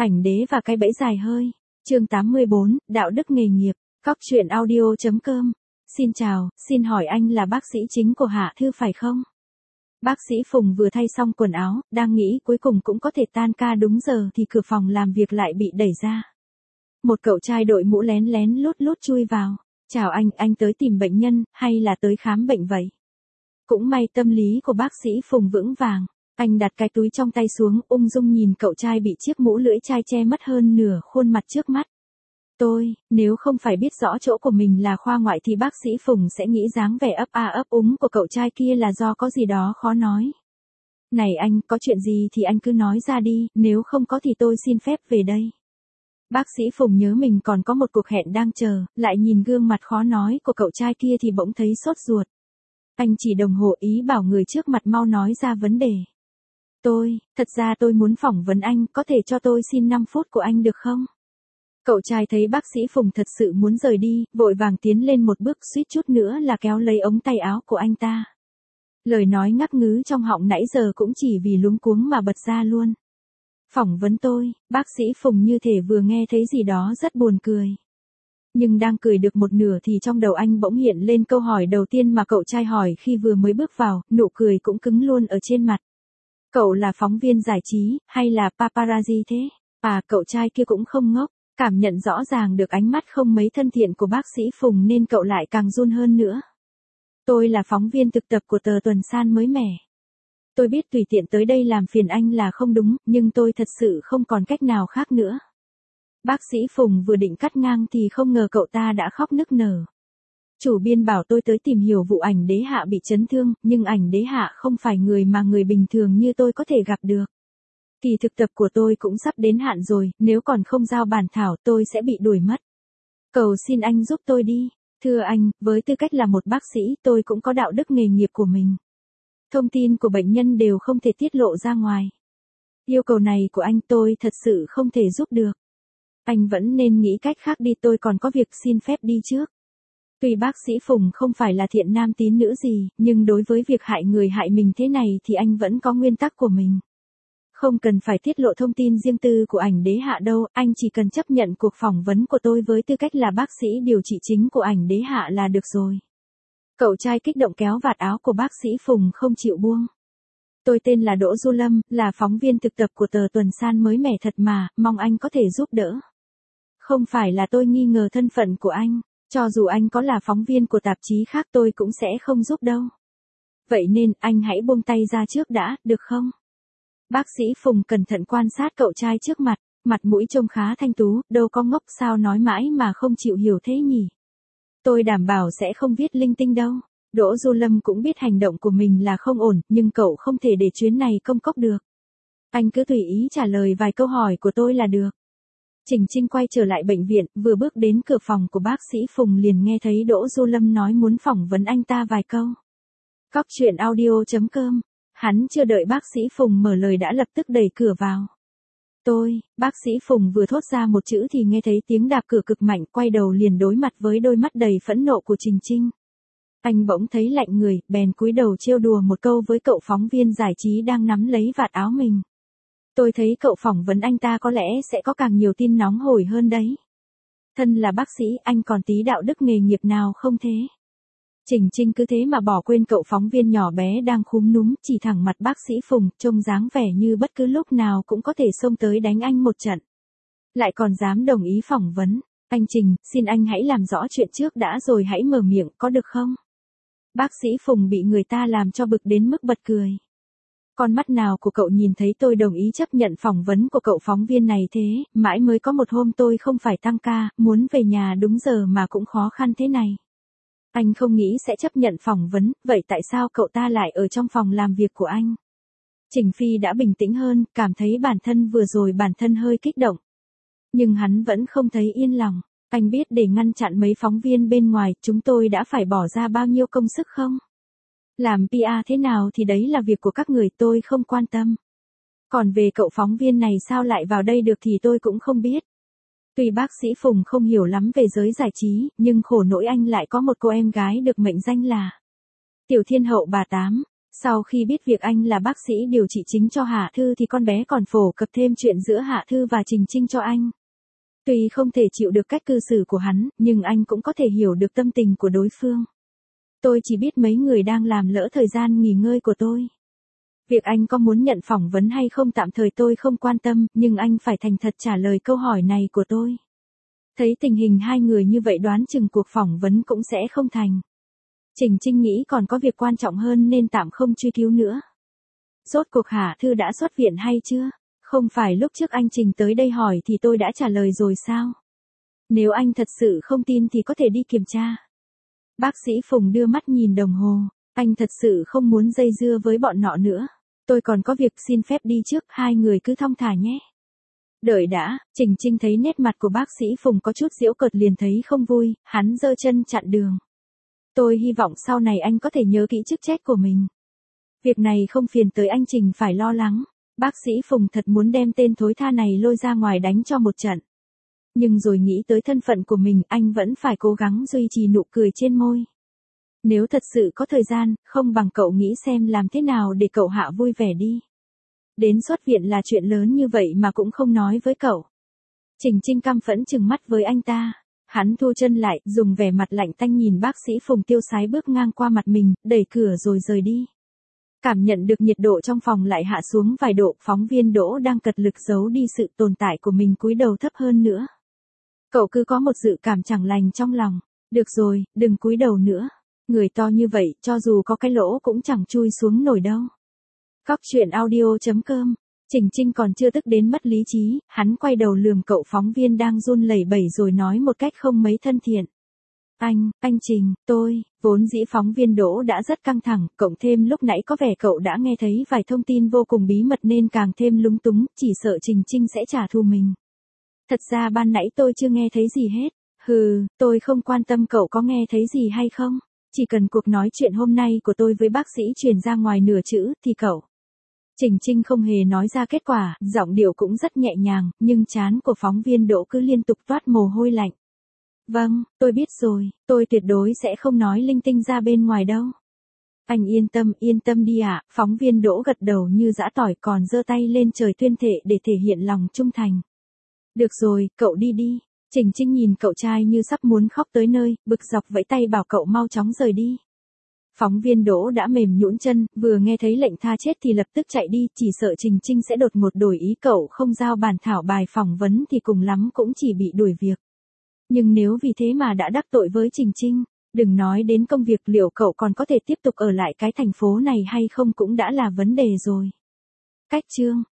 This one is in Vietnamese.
Ảnh đế và cái bẫy dài hơi. Chương 84, đạo đức nghề nghiệp. Cóc truyện audio.com. Xin chào, xin hỏi anh là bác sĩ chính của Hạ Thư phải không? Bác sĩ Phùng vừa thay xong quần áo, đang nghĩ cuối cùng cũng có thể tan ca đúng giờ thì cửa phòng làm việc lại bị đẩy ra. Một cậu trai đội mũ lén lén lút lút chui vào. Chào anh tới tìm bệnh nhân, hay là tới khám bệnh vậy? Cũng may tâm lý của bác sĩ Phùng vững vàng. Anh đặt cái túi trong tay xuống, ung dung nhìn cậu trai bị chiếc mũ lưỡi chai che mất hơn nửa khuôn mặt trước mắt. Nếu không phải biết rõ chỗ của mình là khoa ngoại thì bác sĩ Phùng sẽ nghĩ dáng vẻ ấp a ấp úng của cậu trai kia là do có gì đó khó nói. Này anh, có chuyện gì thì anh cứ nói ra đi, nếu không có thì tôi xin phép về đây. Bác sĩ Phùng nhớ mình còn có một cuộc hẹn đang chờ, lại nhìn gương mặt khó nói của cậu trai kia thì bỗng thấy sốt ruột. Anh chỉ đồng hồ ý bảo người trước mặt mau nói ra vấn đề. Thật ra tôi muốn phỏng vấn anh, có thể cho tôi xin 5 phút của anh được không? Cậu trai thấy bác sĩ Phùng thật sự muốn rời đi, vội vàng tiến lên một bước suýt chút nữa là kéo lấy ống tay áo của anh ta. Lời nói ngắc ngứ trong họng nãy giờ cũng chỉ vì luống cuống mà bật ra luôn. Phỏng vấn tôi, bác sĩ Phùng như thể vừa nghe thấy gì đó rất buồn cười. Nhưng đang cười được một nửa thì trong đầu anh bỗng hiện lên câu hỏi đầu tiên mà cậu trai hỏi khi vừa mới bước vào, nụ cười cũng cứng luôn ở trên mặt. Cậu là phóng viên giải trí, hay là paparazzi thế? Cậu trai kia cũng không ngốc, cảm nhận rõ ràng được ánh mắt không mấy thân thiện của bác sĩ Phùng nên cậu lại càng run hơn nữa. Tôi là phóng viên thực tập của tờ Tuần San mới mẻ. Tôi biết tùy tiện tới đây làm phiền anh là không đúng, nhưng tôi thật sự không còn cách nào khác nữa. Bác sĩ Phùng vừa định cắt ngang thì không ngờ cậu ta đã khóc nức nở. Chủ biên bảo tôi tới tìm hiểu vụ Ảnh Đế Hạ bị chấn thương, nhưng Ảnh Đế Hạ không phải người mà người bình thường như tôi có thể gặp được. Kỳ thực tập của tôi cũng sắp đến hạn rồi, nếu còn không giao bản thảo tôi sẽ bị đuổi mất. Cầu xin anh giúp tôi đi. Thưa anh, với tư cách là một bác sĩ tôi cũng có đạo đức nghề nghiệp của mình. Thông tin của bệnh nhân đều không thể tiết lộ ra ngoài. Yêu cầu này của anh tôi thật sự không thể giúp được. Anh vẫn nên nghĩ cách khác đi, tôi còn có việc xin phép đi trước. Tuy bác sĩ Phùng không phải là thiện nam tín nữ gì, nhưng đối với việc hại người hại mình thế này thì anh vẫn có nguyên tắc của mình. Không cần phải tiết lộ thông tin riêng tư của Ảnh Đế Hạ đâu, anh chỉ cần chấp nhận cuộc phỏng vấn của tôi với tư cách là bác sĩ điều trị chính của Ảnh Đế Hạ là được rồi. Cậu trai kích động kéo vạt áo của bác sĩ Phùng không chịu buông. Tôi tên là Đỗ Du Lâm, là phóng viên thực tập của tờ Tuần San mới mẻ thật mà, mong anh có thể giúp đỡ. Không phải là tôi nghi ngờ thân phận của anh, cho dù anh có là phóng viên của tạp chí khác tôi cũng sẽ không giúp đâu. Vậy nên anh hãy buông tay ra trước đã, được không? Bác sĩ Phùng cẩn thận quan sát cậu trai trước mặt, mặt mũi trông khá thanh tú, đâu có ngốc sao nói mãi mà không chịu hiểu thế nhỉ? Tôi đảm bảo sẽ không viết linh tinh đâu. Đỗ Du Lâm cũng biết hành động của mình là không ổn, nhưng cậu không thể để chuyến này công cốc được. Anh cứ tùy ý trả lời vài câu hỏi của tôi là được. Trình Trinh quay trở lại bệnh viện, vừa bước đến cửa phòng của bác sĩ Phùng liền nghe thấy Đỗ Du Lâm nói muốn phỏng vấn anh ta vài câu. Cóc truyện audio.com. Hắn chưa đợi bác sĩ Phùng mở lời đã lập tức đẩy cửa vào. Bác sĩ Phùng vừa thốt ra một chữ thì nghe thấy tiếng đạp cửa cực mạnh, quay đầu liền đối mặt với đôi mắt đầy phẫn nộ của Trình Trinh. Anh bỗng thấy lạnh người, bèn cúi đầu trêu đùa một câu với cậu phóng viên giải trí đang nắm lấy vạt áo mình. Tôi thấy cậu phỏng vấn anh ta có lẽ sẽ có càng nhiều tin nóng hổi hơn đấy. Thân là bác sĩ, anh còn tí đạo đức nghề nghiệp nào không thế? Trình Trinh cứ thế mà bỏ quên cậu phóng viên nhỏ bé đang khúm núm, chỉ thẳng mặt bác sĩ Phùng, trông dáng vẻ như bất cứ lúc nào cũng có thể xông tới đánh anh một trận. Lại còn dám đồng ý phỏng vấn. Anh Trình, xin anh hãy làm rõ chuyện trước đã rồi hãy mở miệng, có được không? Bác sĩ Phùng bị người ta làm cho bực đến mức bật cười. Con mắt nào của cậu nhìn thấy tôi đồng ý chấp nhận phỏng vấn của cậu phóng viên này thế, mãi mới có một hôm tôi không phải tăng ca, muốn về nhà đúng giờ mà cũng khó khăn thế này. Anh không nghĩ sẽ chấp nhận phỏng vấn, vậy tại sao cậu ta lại ở trong phòng làm việc của anh? Trình Phi đã bình tĩnh hơn, cảm thấy bản thân hơi kích động. Nhưng hắn vẫn không thấy yên lòng. Anh biết để ngăn chặn mấy phóng viên bên ngoài, chúng tôi đã phải bỏ ra bao nhiêu công sức không? Làm PR thế nào thì đấy là việc của các người, tôi không quan tâm. Còn về cậu phóng viên này sao lại vào đây được thì tôi cũng không biết. Tuy bác sĩ Phùng không hiểu lắm về giới giải trí, nhưng khổ nỗi anh lại có một cô em gái được mệnh danh là Tiểu Thiên Hậu bà Tám. Sau khi biết việc anh là bác sĩ điều trị chính cho Hạ Thư thì con bé còn phổ cập thêm chuyện giữa Hạ Thư và Trình Trinh cho anh. Tuy không thể chịu được cách cư xử của hắn, nhưng anh cũng có thể hiểu được tâm tình của đối phương. Tôi chỉ biết mấy người đang làm lỡ thời gian nghỉ ngơi của tôi. Việc anh có muốn nhận phỏng vấn hay không tạm thời tôi không quan tâm, nhưng anh phải thành thật trả lời câu hỏi này của tôi. Thấy tình hình hai người như vậy đoán chừng cuộc phỏng vấn cũng sẽ không thành. Trình Trinh nghĩ còn có việc quan trọng hơn nên tạm không truy cứu nữa. Rốt cuộc Hạ Thư đã xuất viện hay chưa? Không phải lúc trước anh Trình tới đây hỏi thì tôi đã trả lời rồi sao? Nếu anh thật sự không tin thì có thể đi kiểm tra. Bác sĩ Phùng đưa mắt nhìn đồng hồ. Anh thật sự không muốn dây dưa với bọn nọ nữa. Tôi còn có việc xin phép đi trước, hai người cứ thong thả nhé. Đợi đã, Trình Trinh thấy nét mặt của bác sĩ Phùng có chút giễu cợt liền thấy không vui, hắn giơ chân chặn đường. Tôi hy vọng sau này anh có thể nhớ kỹ chức trách của mình. Việc này không phiền tới anh Trình phải lo lắng. Bác sĩ Phùng thật muốn đem tên thối tha này lôi ra ngoài đánh cho một trận. Nhưng rồi nghĩ tới thân phận của mình, anh vẫn phải cố gắng duy trì nụ cười trên môi. Nếu thật sự có thời gian, không bằng cậu nghĩ xem làm thế nào để cậu Hạ vui vẻ đi. Đến xuất viện là chuyện lớn như vậy mà cũng không nói với cậu. Trình Trinh căm phẫn trừng mắt với anh ta. Hắn thu chân lại, dùng vẻ mặt lạnh tanh nhìn bác sĩ Phùng tiêu sái bước ngang qua mặt mình, đẩy cửa rồi rời đi. Cảm nhận được nhiệt độ trong phòng lại hạ xuống vài độ, phóng viên Đỗ đang cật lực giấu đi sự tồn tại của mình cúi đầu thấp hơn nữa. Cậu cứ có một dự cảm chẳng lành trong lòng. Được rồi, đừng cúi đầu nữa. Người to như vậy, cho dù có cái lỗ cũng chẳng chui xuống nổi đâu. Cóc truyện audio.com. Trình Trinh còn chưa tức đến mất lý trí, hắn quay đầu lườm cậu phóng viên đang run lẩy bẩy rồi nói một cách không mấy thân thiện. Anh Trình, vốn dĩ phóng viên Đỗ đã rất căng thẳng, cộng thêm lúc nãy có vẻ cậu đã nghe thấy vài thông tin vô cùng bí mật nên càng thêm lúng túng, chỉ sợ Trình Trinh sẽ trả thù mình. Thật ra ban nãy tôi chưa nghe thấy gì hết. Tôi không quan tâm cậu có nghe thấy gì hay không. Chỉ cần cuộc nói chuyện hôm nay của tôi với bác sĩ truyền ra ngoài nửa chữ thì cậu. Trình Trinh không hề nói ra kết quả, giọng điệu cũng rất nhẹ nhàng, nhưng trán của phóng viên Đỗ cứ liên tục toát mồ hôi lạnh. Vâng, tôi biết rồi, tôi tuyệt đối sẽ không nói linh tinh ra bên ngoài đâu. Anh yên tâm đi ạ, phóng viên Đỗ gật đầu như giã tỏi còn giơ tay lên trời tuyên thệ để thể hiện lòng trung thành. Được rồi, cậu đi đi. Trình Trinh nhìn cậu trai như sắp muốn khóc tới nơi, bực dọc vẫy tay bảo cậu mau chóng rời đi. Phóng viên Đỗ đã mềm nhũn chân, vừa nghe thấy lệnh tha chết thì lập tức chạy đi, chỉ sợ Trình Trinh sẽ đột ngột đổi ý cậu không giao bản thảo bài phỏng vấn thì cùng lắm cũng chỉ bị đuổi việc. Nhưng nếu vì thế mà đã đắc tội với Trình Trinh, đừng nói đến công việc liệu cậu còn có thể tiếp tục ở lại cái thành phố này hay không cũng đã là vấn đề rồi. Cách chương